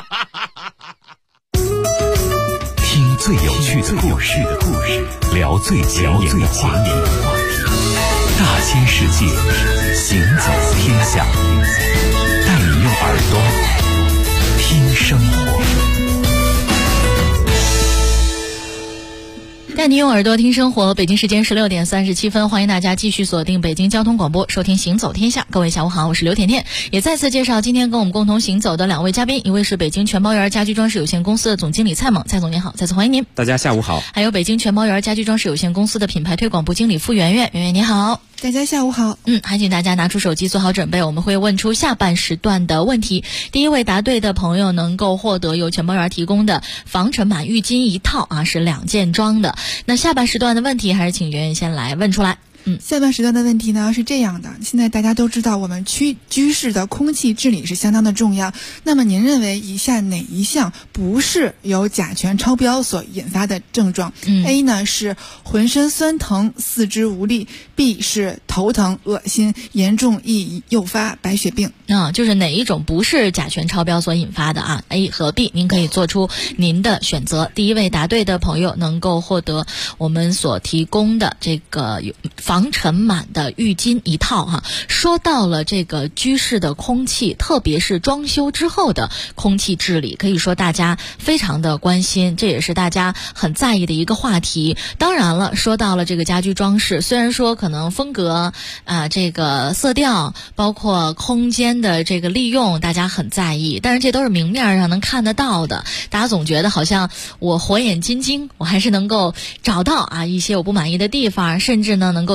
听最有趣的故事，聊最前沿的话题，大千世界，行走天下，带你用耳朵听生活。 带你用耳朵听生活，北京时间16点37分，欢迎大家继续锁定北京交通广播，收听行走天下。各位下午好，我是刘甜甜，也再次介绍今天跟我们共同行走的两位嘉宾，一位是北京全包园家居装饰有限公司的总经理蔡猛，蔡总您好，再次欢迎您。 大家下午好。 还有北京全包园家居装饰有限公司的品牌推广部经理付圆圆，圆圆你好。 大家下午好。 还请大家拿出手机做好准备，我们会问出下半时段的问题。第一位答对的朋友能够获得由全包园提供的防尘螨浴巾一套啊，是2件装的。那下半时段的问题还是请圆圆先来问出来。 下半时段的问题呢是这样的，现在大家都知道我们居室的空气治理是相当的重要，那么您认为以下哪一项不是由甲醛超标所引发的症状？A 呢是浑身酸疼、四肢无力， B 是头疼、恶心，严重易诱发白血病。 就是哪一种不是甲醛超标所引发的啊 ？A 和 B， 您可以做出您的选择。第一位答对的朋友能够获得我们所提供的这个防尘螨的浴巾一套哈。说到了这个居室的空气，特别是装修之后的空气治理，可以说大家非常的关心，这也是大家很在意的一个话题。当然了，说到了这个家居装饰，虽然说可能风格这个色调，包括空间的这个利用，大家很在意，但是这都是明面上能看得到的。大家总觉得好像我火眼金睛，我还是能够找到一些我不满意的地方，甚至呢能够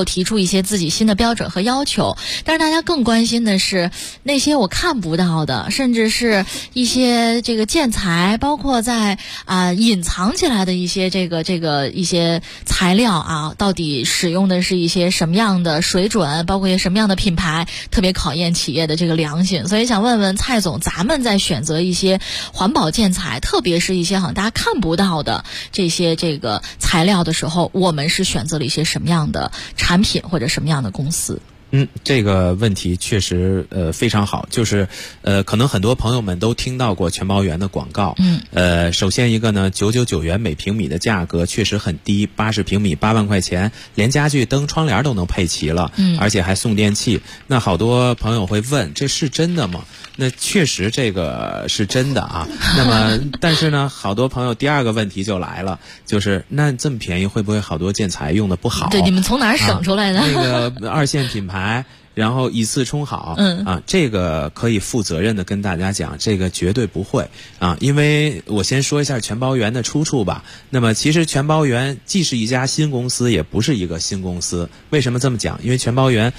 提出一些自己新的标准和要求。但是大家更关心的是那些我看不到的，甚至是一些这个建材，包括在隐藏起来的一些一些材料啊，到底使用的是一些什么样的水准，包括一些什么样的品牌，特别考验企业的这个良心。所以想问问蔡总，咱们在选择一些环保建材，特别是一些好像大家看不到的这些这个材料的时候，我们是选择了一些什么样的产品或者什么样的公司？ 这个问题确实非常好，就是可能很多朋友们都听到过全包源的广告。首先一个呢，999元每平米的价格确实很低，80平米8万块钱，连家具灯窗帘都能配齐了，而且还送电器。那好多朋友会问，这是真的吗？那确实这个是真的啊。那么但是呢，好多朋友第二个问题就来了，就是那这么便宜，会不会好多建材用的不好？ 对，你们从哪儿省出来的？ 那个二线品牌，然后以次充好，这个可以负责任的跟大家讲，这个绝对不会啊。因为我先说一下全包源的出处吧。那么其实全包源既是一家新公司，也不是一个新公司。为什么这么讲？因为全包源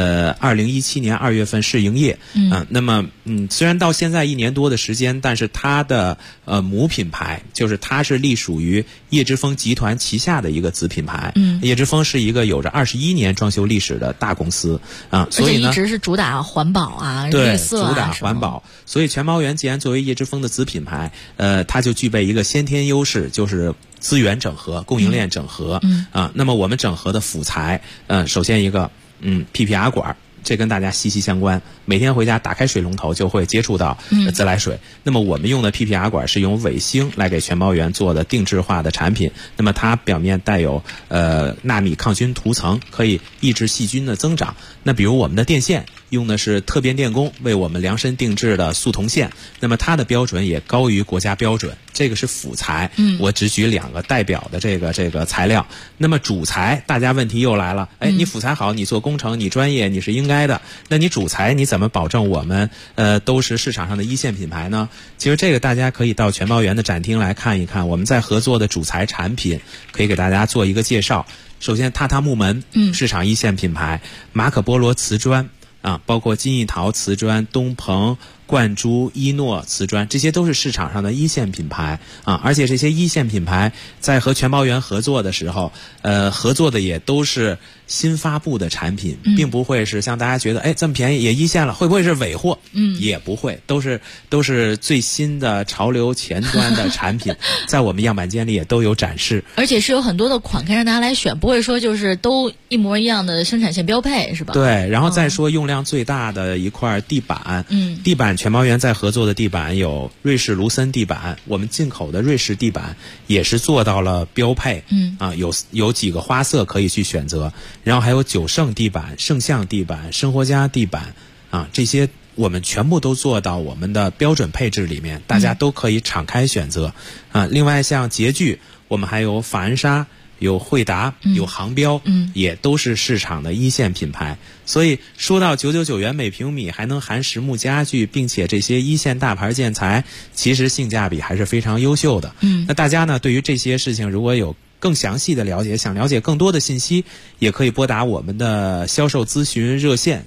2017年2月份试营业，那么虽然到现在1年多的时间，但是它的母品牌就是它是隶属于叶之峰集团旗下的一个子品牌。叶之峰是一个有着21年装修历史的大公司啊，所以呢而且一直是主打环保啊， 对， 绿色啊， 主打环保。所以全包源既然作为叶之峰的子品牌，它就具备一个先天优势，就是资源整合、供应链整合。那么我们整合的辅材，首先一个PPR 管。这跟大家息息相关，每天回家打开水龙头就会接触到自来水。那么我们用的 PPR 管是用伟星来给全包源做的定制化的产品。那么它表面带有纳米抗菌涂层，可以抑制细菌的增长。那比如我们的电线用的是特变电工为我们量身定制的速铜线，那么它的标准也高于国家标准。这个是辅材，我只举2个代表的这个材料。那么主材，大家问题又来了，你辅材好，你做工程，你专业，你是应该的，那你主材你怎么保证我们都是市场上的一线品牌呢？其实这个大家可以到全包源的展厅来看一看，我们在合作的主材产品可以给大家做一个介绍。首先榻榻木门，市场一线品牌，马可波罗瓷砖啊，包括金艺陶瓷砖、东鹏、冠珠、伊诺瓷砖，这些都是市场上的一线品牌啊。而且这些一线品牌在和全包源合作的时候，合作的也都是新发布的产品，并不会是像大家觉得，这么便宜也一线了，会不会是尾货？也不会，都是最新的潮流前端的产品，在我们样板间里也都有展示。 而且是有很多的款可以让大家来选，不会说就是都一模一样的生产线标配，是吧？ 对，然后再说用量最大的一块地板，地板全包源在合作的地板有瑞士卢森地板，我们进口的瑞士地板也是做到了标配，有几个花色可以去选择，然后还有9盛地板、圣象地板、生活家地板啊，这些我们全部都做到我们的标准配置里面，大家都可以敞开选择啊。另外像洁具，我们还有法恩莎、有惠达、有航标，也都是市场的一线品牌。所以说到999元每平米还能含实木家具，并且这些一线大牌建材其实性价比还是非常优秀的。那大家呢对于这些事情如果有更详细的了解，想了解更多的信息，也可以拨打我们的销售咨询热线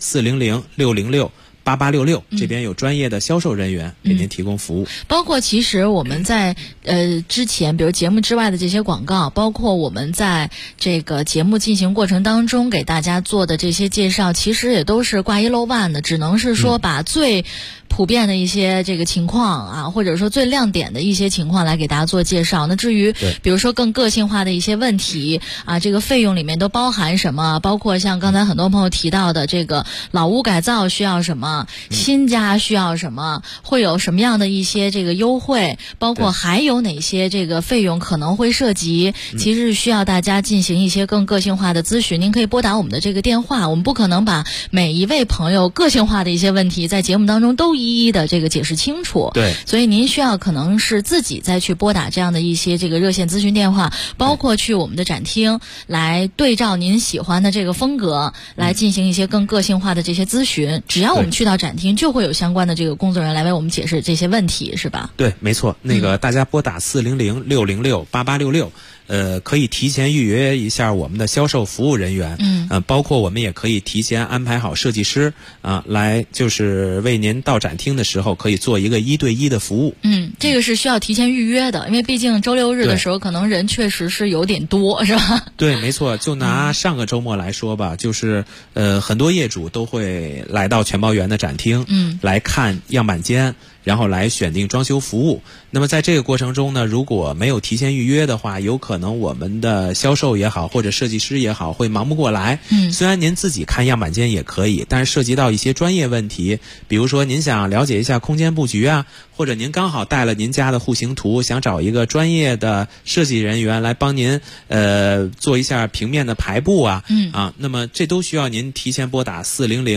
400-606-8866，这边有专业的销售人员给您提供服务。 包括其实我们在之前比如节目之外的这些广告，包括我们在这个节目进行过程当中给大家做的这些介绍，其实也都是挂一漏万的，只能是说把最普遍的一些这个情况啊，或者说最亮点的一些情况来给大家做介绍。那至于比如说更个性化的一些问题啊，这个费用里面都包含什么，包括像刚才很多朋友提到的这个老屋改造需要什么，新家需要什么，会有什么样的一些这个优惠，包括还有哪些这个费用可能会涉及，其实是需要大家进行一些更个性化的咨询。您可以拨打我们的这个电话，我们不可能把每一位朋友个性化的一些问题在节目当中都一一的这个解释清楚。 对， 所以您需要可能是自己再去拨打这样的一些这个热线咨询电话，包括去我们的展厅来对照您喜欢的这个风格来进行一些更个性化的这些咨询。只要我们去到展厅，就会有相关的这个工作人员来为我们解释这些问题，是吧？ 对，没错。那个大家拨打400-606-8866， 可以提前预约一下我们的销售服务人员，包括我们也可以提前安排好设计师来就是为您到展厅的时候可以做一个1对1的服务。 这个是需要提前预约的，因为毕竟周六日的时候可能人确实是有点多，是吧？ 对，没错。就拿上个周末来说吧，就是很多业主都会来到全包园的展厅，来看样板间，然后来选定装修服务。那么在这个过程中呢，如果没有提前预约的话，有可能我们的销售也好或者设计师也好会忙不过来。虽然您自己看样板间也可以，但是涉及到一些专业问题，比如说您想了解一下空间布局啊，或者您刚好带了您家的户型图，想找一个专业的设计人员来帮您做一下平面的排布啊，那么这都需要您提前拨打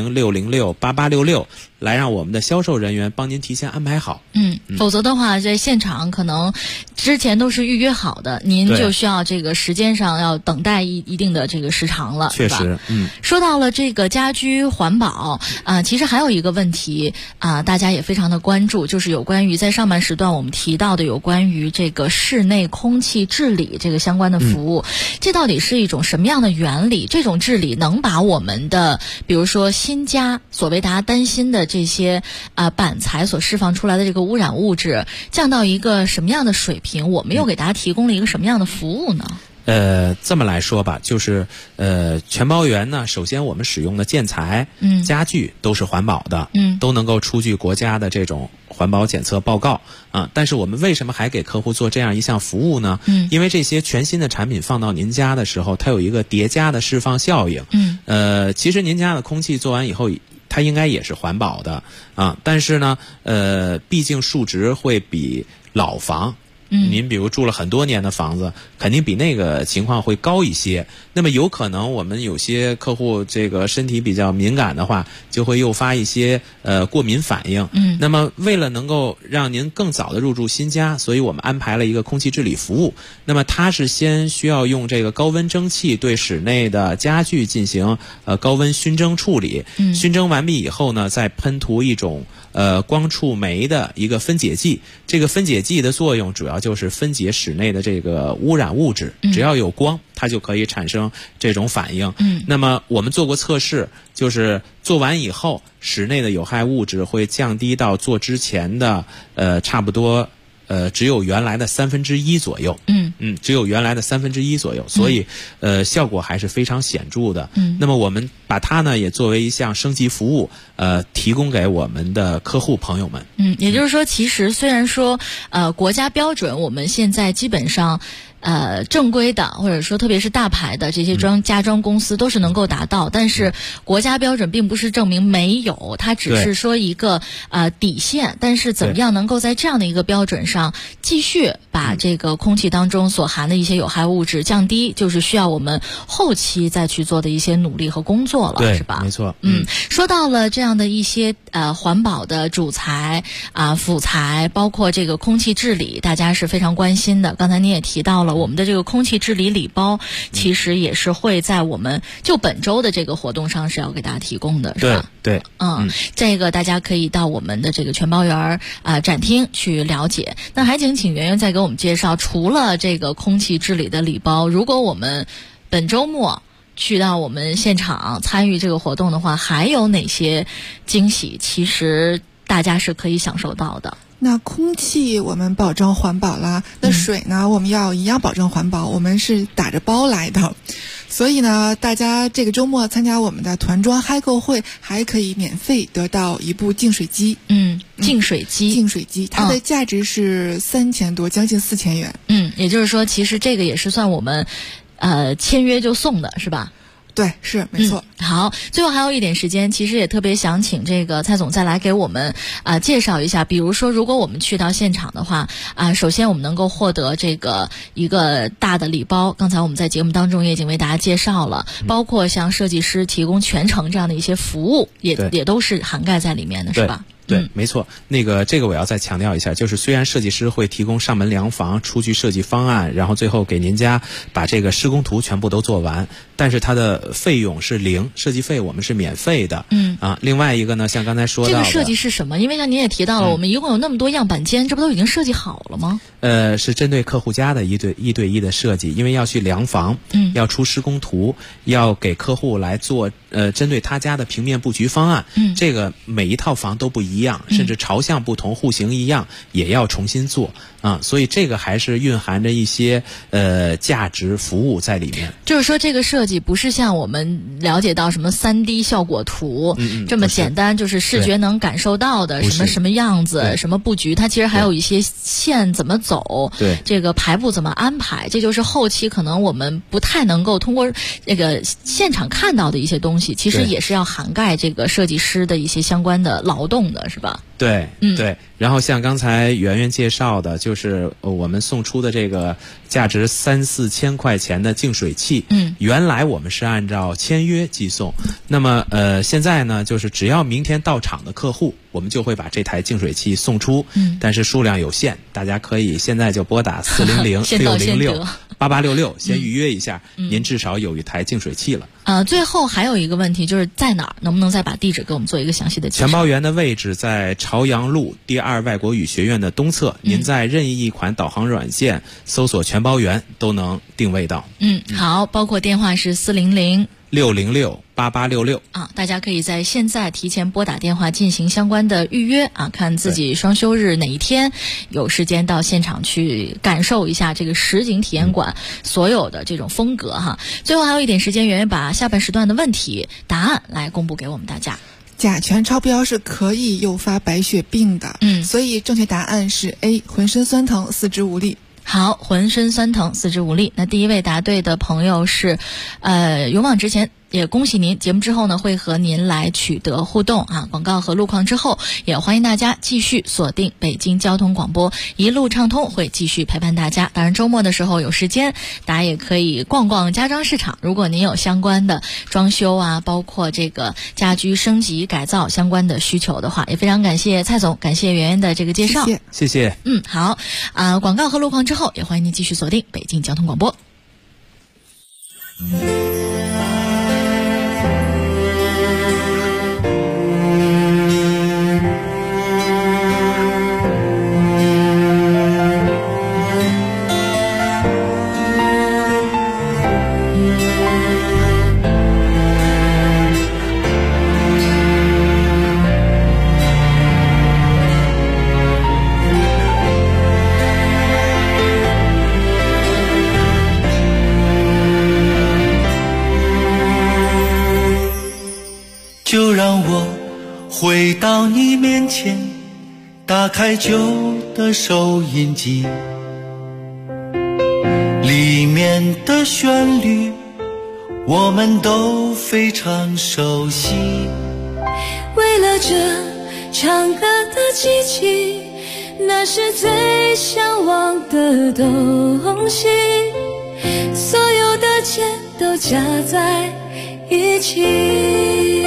400-606-8866来让我们的销售人员帮您提前安排好。 否则的话在现场可能之前都是预约好的，您就需要这个时间上要等待一定的这个时长了。 确实。 说到了这个家居环保其实还有一个问题大家也非常的关注，就是有关于在上半时段我们提到的有关于这个室内空气治理这个相关的服务，这到底是一种什么样的原理？这种治理能把我们的比如说新家所谓大家担心的这些板材所释放出来的这个污染物质降到一个什么样的水平？我们又给大家提供了一个什么样的服务呢？ 这么来说吧，就是全包园呢，首先我们使用的建材、家具都是环保的，都能够出具国家的这种环保检测报告但是我们为什么还给客户做这样一项服务呢？因为这些全新的产品放到您家的时候，它有一个叠加的释放效应。其实您家的空气做完以后，它应该也是环保的但是呢，毕竟数值会比老房。您比如住了很多年的房子，肯定比那个情况会高一些。那么有可能我们有些客户这个身体比较敏感的话，就会诱发一些过敏反应。那么为了能够让您更早的入住新家，所以我们安排了一个空气治理服务。那么它是先需要用这个高温蒸汽对室内的家具进行高温熏蒸处理。熏蒸完毕以后呢，再喷涂一种光触媒的一个分解剂。这个分解剂的作用主要就是分解室内的这个污染物质，只要有光它就可以产生这种反应。那么我们做过测试，就是做完以后室内的有害物质会降低到做之前的差不多只有原来的1/3左右。只有原来的1/3左右，所以效果还是非常显著的。那么我们把它呢也作为一项升级服务提供给我们的客户朋友们。 也就是说其实虽然说国家标准我们现在基本上正规的或者说特别是大牌的这些家装公司都是能够达到，但是国家标准并不是证明没有，它只是说一个底线。但是怎么样能够在这样的一个标准上继续把这个空气当中所含的一些有害物质降低，就是需要我们后期再去做的一些努力和工作了，是吧？ 没错。 说到了这样的一些环保的主材辅材，包括这个空气治理，大家是非常关心的。刚才您也提到了我们的这个空气治理礼包，其实也是会在我们就本周的这个活动上是要给大家提供的，是吧？ 对。 这个大家可以到我们的这个全包园展厅去了解。那还请圆圆再给我们介绍，除了这个空气治理的礼包，如果我们本周末去到我们现场参与这个活动的话，还有哪些惊喜其实大家是可以享受到的？ 那空气我们保证环保啦，那水呢我们要一样保证环保，我们是打着包来的。所以呢，大家这个周末参加我们的团装嗨购会，还可以免费得到一部净水机。 净水机， 它的价值是3000多，将近4000元。 也就是说，其实这个也是算我们签约就送的，是吧？ 对，是没错。 好，最后还有一点时间，其实也特别想请这个蔡总再来给我们介绍一下，比如说如果我们去到现场的话首先我们能够获得这个一个大的礼包，刚才我们在节目当中也已经为大家介绍了，包括像设计师提供全程这样的一些服务也都是涵盖在里面的，是吧？ 对，没错。这个我要再强调一下，就是虽然设计师会提供上门量房、出具设计方案，然后最后给您家把这个施工图全部都做完，但是它的费用是零，设计费我们是免费的。另外一个呢，像刚才说到的这个设计是什么？因为像您也提到了，我们一共有那么多样板间，这不都已经设计好了吗？ 是针对客户家的一对一的设计，因为要去量房，要出施工图，要给客户来做针对他家的平面布局方案。这个每一套房都不一样，甚至朝向不同、户型一样，也要重新做所以这个还是蕴含着一些价值服务在里面。 就是说，这个设计不是像我们了解到什么3D 效果图这么简单，就是视觉能感受到的什么样子、什么布局，它其实还有一些线怎么走，这个排布怎么安排，这就是后期可能我们不太能够通过这个现场看到的一些东西，其实也是要涵盖这个设计师的一些相关的劳动的，是吧？ 对，对。然后像刚才圆圆介绍的，就是我们送出的这个价值3-4千块钱的净水器，原来我们是按照签约寄送，那么现在呢，就是只要明天到场的客户，我们就会把这台净水器送出，但是数量有限，大家可以现在就拨打400-606-8866先预约一下，您至少有一台净水器了。 最后还有一个问题，就是在哪儿？能不能再把地址给我们做一个详细的介绍？ 全包园的位置在朝阳路第2外国语学院的东侧，您在任意一款导航软件搜索全包园都能定位到。 好，包括电话是 400-606-8866 大家可以在现在提前拨打电话进行相关的预约看自己双休日哪一天有时间到现场去感受一下这个实景体验馆所有的这种风格最后还有一点时间，圆圆把下半时段的问题答案来公布给我们大家。 甲醛超标是可以诱发白血病的，所以正确答案是 A， 浑身酸疼、四肢无力。 好，浑身酸疼、四肢无力。那第一位答对的朋友是勇往直前，也恭喜您。节目之后呢，会和您来取得互动广告和路况之后，也欢迎大家继续锁定北京交通广播，一路畅通会继续陪伴大家。当然周末的时候有时间，大家也可以逛逛家装市场。如果您有相关的装修包括这个家居升级改造相关的需求的话，也非常感谢蔡总，感谢圆圆的这个介绍。 谢谢。 好广告和路况之后，也欢迎您继续锁定北京交通广播。 就让我回到你面前，打开旧的收音机，里面的旋律我们都非常熟悉。 为了这唱歌的机器，那是最向往的东西，所有的钱都加在一起。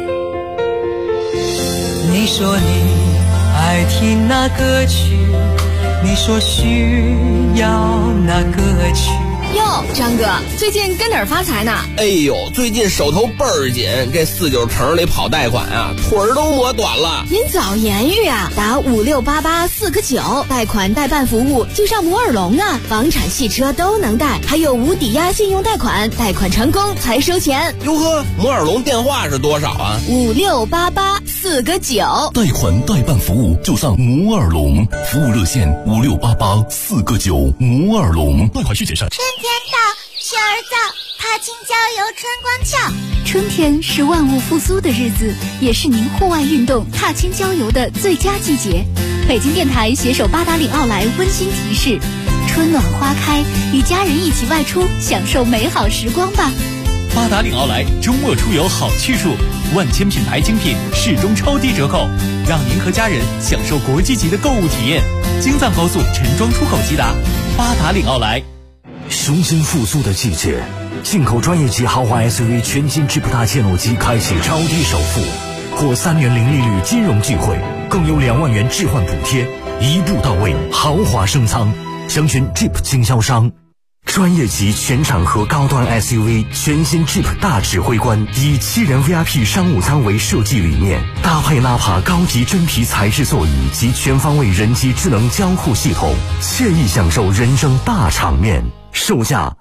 你说你爱听那歌曲，你说需要那歌曲。 哟，张哥，最近跟哪儿发财呢？ 哎呦，最近手头倍儿紧，这49城里跑贷款腿儿都磨短了。 您早言语打5688-4个9，贷款代办服务就上摩尔龙房产、汽车都能贷，还有无抵押信用贷款，贷款成功才收钱。 哟呵，摩尔龙电话是多少 ？5688-4个9。 贷款代办服务就上摩尔龙，服务热线5688-4个9，摩尔龙。贷款需谨慎。 春天到，雪儿早，踏青郊游春光俏。 春天是万物复苏的日子，也是您户外运动、踏青郊游的最佳季节。北京电台携手八达岭奥莱温馨提示：春暖花开，与家人一起外出，享受美好时光吧。 八达岭奥莱周末出游好去处，万千品牌精品适中超低折扣，让您和家人享受国际级的购物体验。京藏高速陈庄出口直达，八达岭奥莱。 雄心复苏的季节，进口专业级豪华 SUV 全新智普达切诺基开启超低首付，或3年零利率金融聚会， 更有2万元置换补贴，一步到位，豪华升舱。详询 Jeep 经销商。专业级全场合高端 SUV 全新 Jeep 大指挥官，以7人 VIP 商务舱为设计理念，搭配纳帕高级真皮材质座椅及全方位人机智能交互系统，惬意享受人生大场面。售价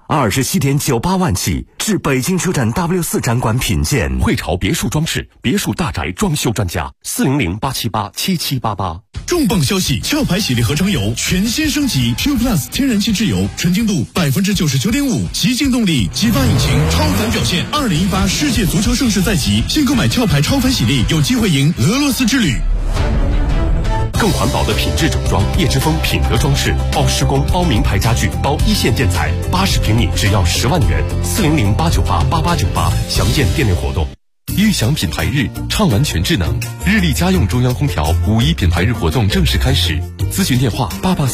27.98万起，至北京车展 W4 展馆品鉴。 汇潮别墅装饰，别墅大宅装修专家，400-878-7788。 重磅消息！壳牌喜力合成油全新升级 Q Plus 天然气质油，纯净度99.5%，极净动力，激发引擎，超凡表现。2018世界足球盛世在即，新购买壳牌超凡喜力，有机会赢俄罗斯之旅。 更环保的品质整装，叶之峰品德装饰，包施工，包名牌家具，包一线建材，80平米只要10万元，400-898-8898，详见店内活动。悦享品牌日，畅玩全智能，日立家用中央空调5·1品牌日活动正式开始，咨询电话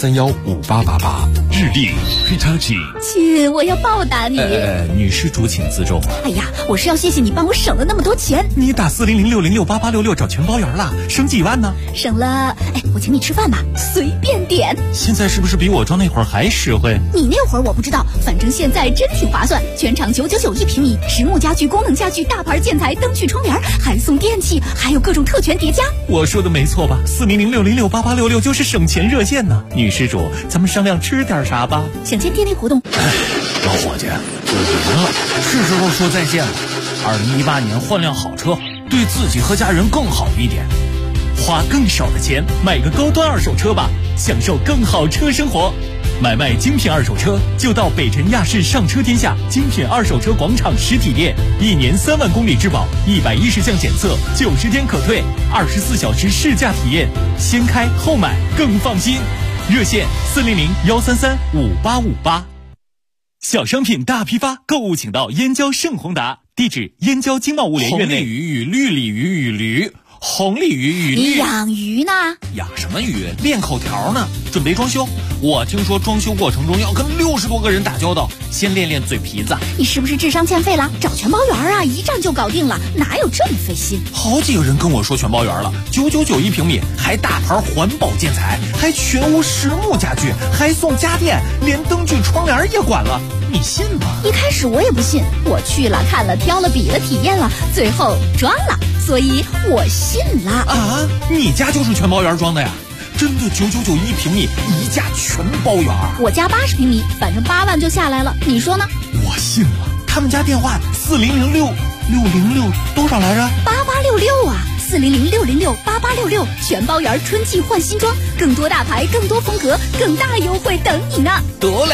88315888。日立 Hitachi。 亲，我要报答你。 女施主请自重。 哎呀，我是要谢谢你帮我省了那么多钱。 你打400-606-8866找全包圆了，省几万呢？ 省了，我请你吃饭吧，随便点。 现在是不是比我装那会儿还实惠？ 你那会儿我不知道，反正现在真挺划算，全场999一平米，实木家具、功能家具、大牌建材、灯具、窗帘，还送电器，还有各种特权叠加。 我说的没错吧？400-606-8866就是省钱热线呢。女施主，咱们商量吃点啥吧？ 想见店内活动。 老伙计，是时候说再见了。2018年换辆好车，对自己和家人更好一点，花更少的钱买个高端二手车吧，享受更好车生活。买卖精品二手车就到北辰亚市上车天下精品二手车广场实体店，1年3万公里质保，110项检测，90天可退，24小时试驾体验，先开后买更放心。热线400-133-5858。小商品大批发，购物请到燕郊盛宏达，地址燕郊经贸物联院内。红鲤鱼与绿鲤鱼与驴，红鲤鱼与绿。 你养鱼呢？ 养什么鱼？练口条呢。准备装修，我听说装修过程中要跟60多个人打交道，先练练嘴皮子。 你是不是智商欠费了？找全包圆啊，一站就搞定了，哪有这么费心？ 好几个人跟我说全包圆了，999一平米，还大牌环保建材，还全屋实木家具，还送家电，连灯具窗帘也管了，你信吗？ 一开始我也不信，我去了看了挑了比了体验了，最后装了，所以我信了。 啊，你家就是全包圆装的呀？真的999一平米，一价全包圆。 我家80平米，反正8万就下来了，你说呢？ 我信了。他们家电话400-606多少来着 ？8866啊，400-606-8866，全包圆春季换新装，更多大牌，更多风格，更大优惠等你呢。 得嘞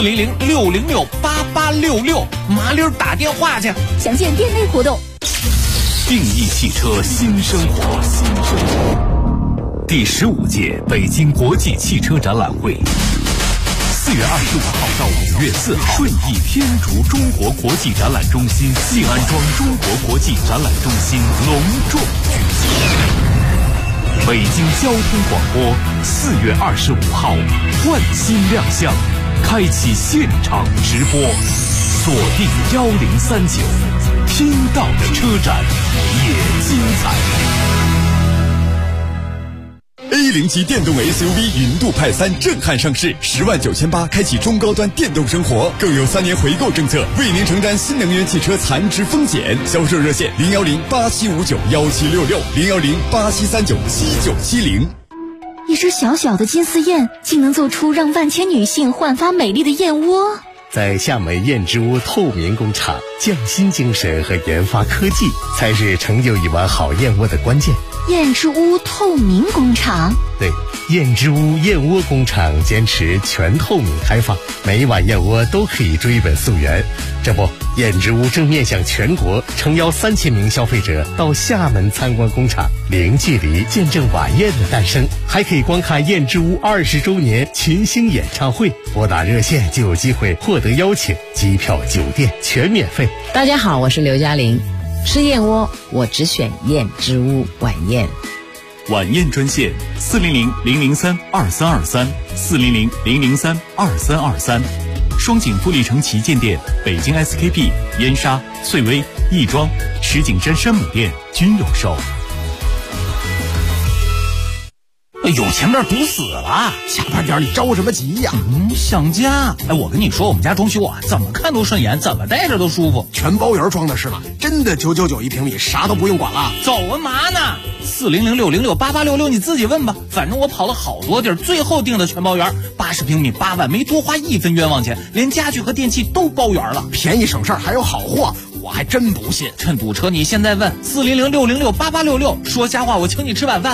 ，400-606-8866，麻溜打电话去。 详见店内活动。 定义汽车新生活，第15届北京国际汽车展览会，4月25号到5月4号，顺义天竺中国国际展览中心、信安庄中国国际展览中心隆重举行。北京交通广播4月25号焕新亮相，开启现场直播，锁定1039，听到的车展也精彩。 A0级电动 SUV 云度派3震撼上市，10.98万开启中高端电动生活，更有3年回购政策，为您承担新能源汽车残值风险。销售热线010-8759-1766，010-8739-7970。 一只小小的金丝燕，竟能做出让万千女性焕发美丽的燕窝。 在厦门燕之屋透明工厂，匠心精神和研发科技才是成就一碗好燕窝的关键。 燕之屋透明工厂， 对，燕之屋燕窝工厂坚持全透明开放，每一碗燕窝都可以追本溯源。这不，燕之屋正面向全国，诚邀3000名消费者到厦门参观工厂，零距离见证晚宴的诞生，还可以观看燕之屋20周年群星演唱会。拨打热线就有机会获得邀请，机票、酒店全免费。 大家好，我是刘嘉玲。吃燕窝，我只选燕之屋晚宴。 晚宴专线400-003-2323，400-003-2323。双井富力城旗舰店、北京 SKP、燕莎、翠微、亦庄、石景山山姆店均有售。 有前面堵死了。 下半点你着什么急呀？ 想家。我跟你说，我们家装修啊，怎么看都顺眼，怎么待着都舒服。 全包圆装的是吧？真的999一平米，啥都不用管了。 走啊嘛呢？4006068866，你自己问吧。反正我跑了好多地儿，最后定的全包圆，80平米8万，没多花1分冤枉钱，连家具和电器都包圆了， 便宜省事儿还有好货。我还真不信。 趁堵车，你现在问4006068866，说瞎话我请你吃晚饭。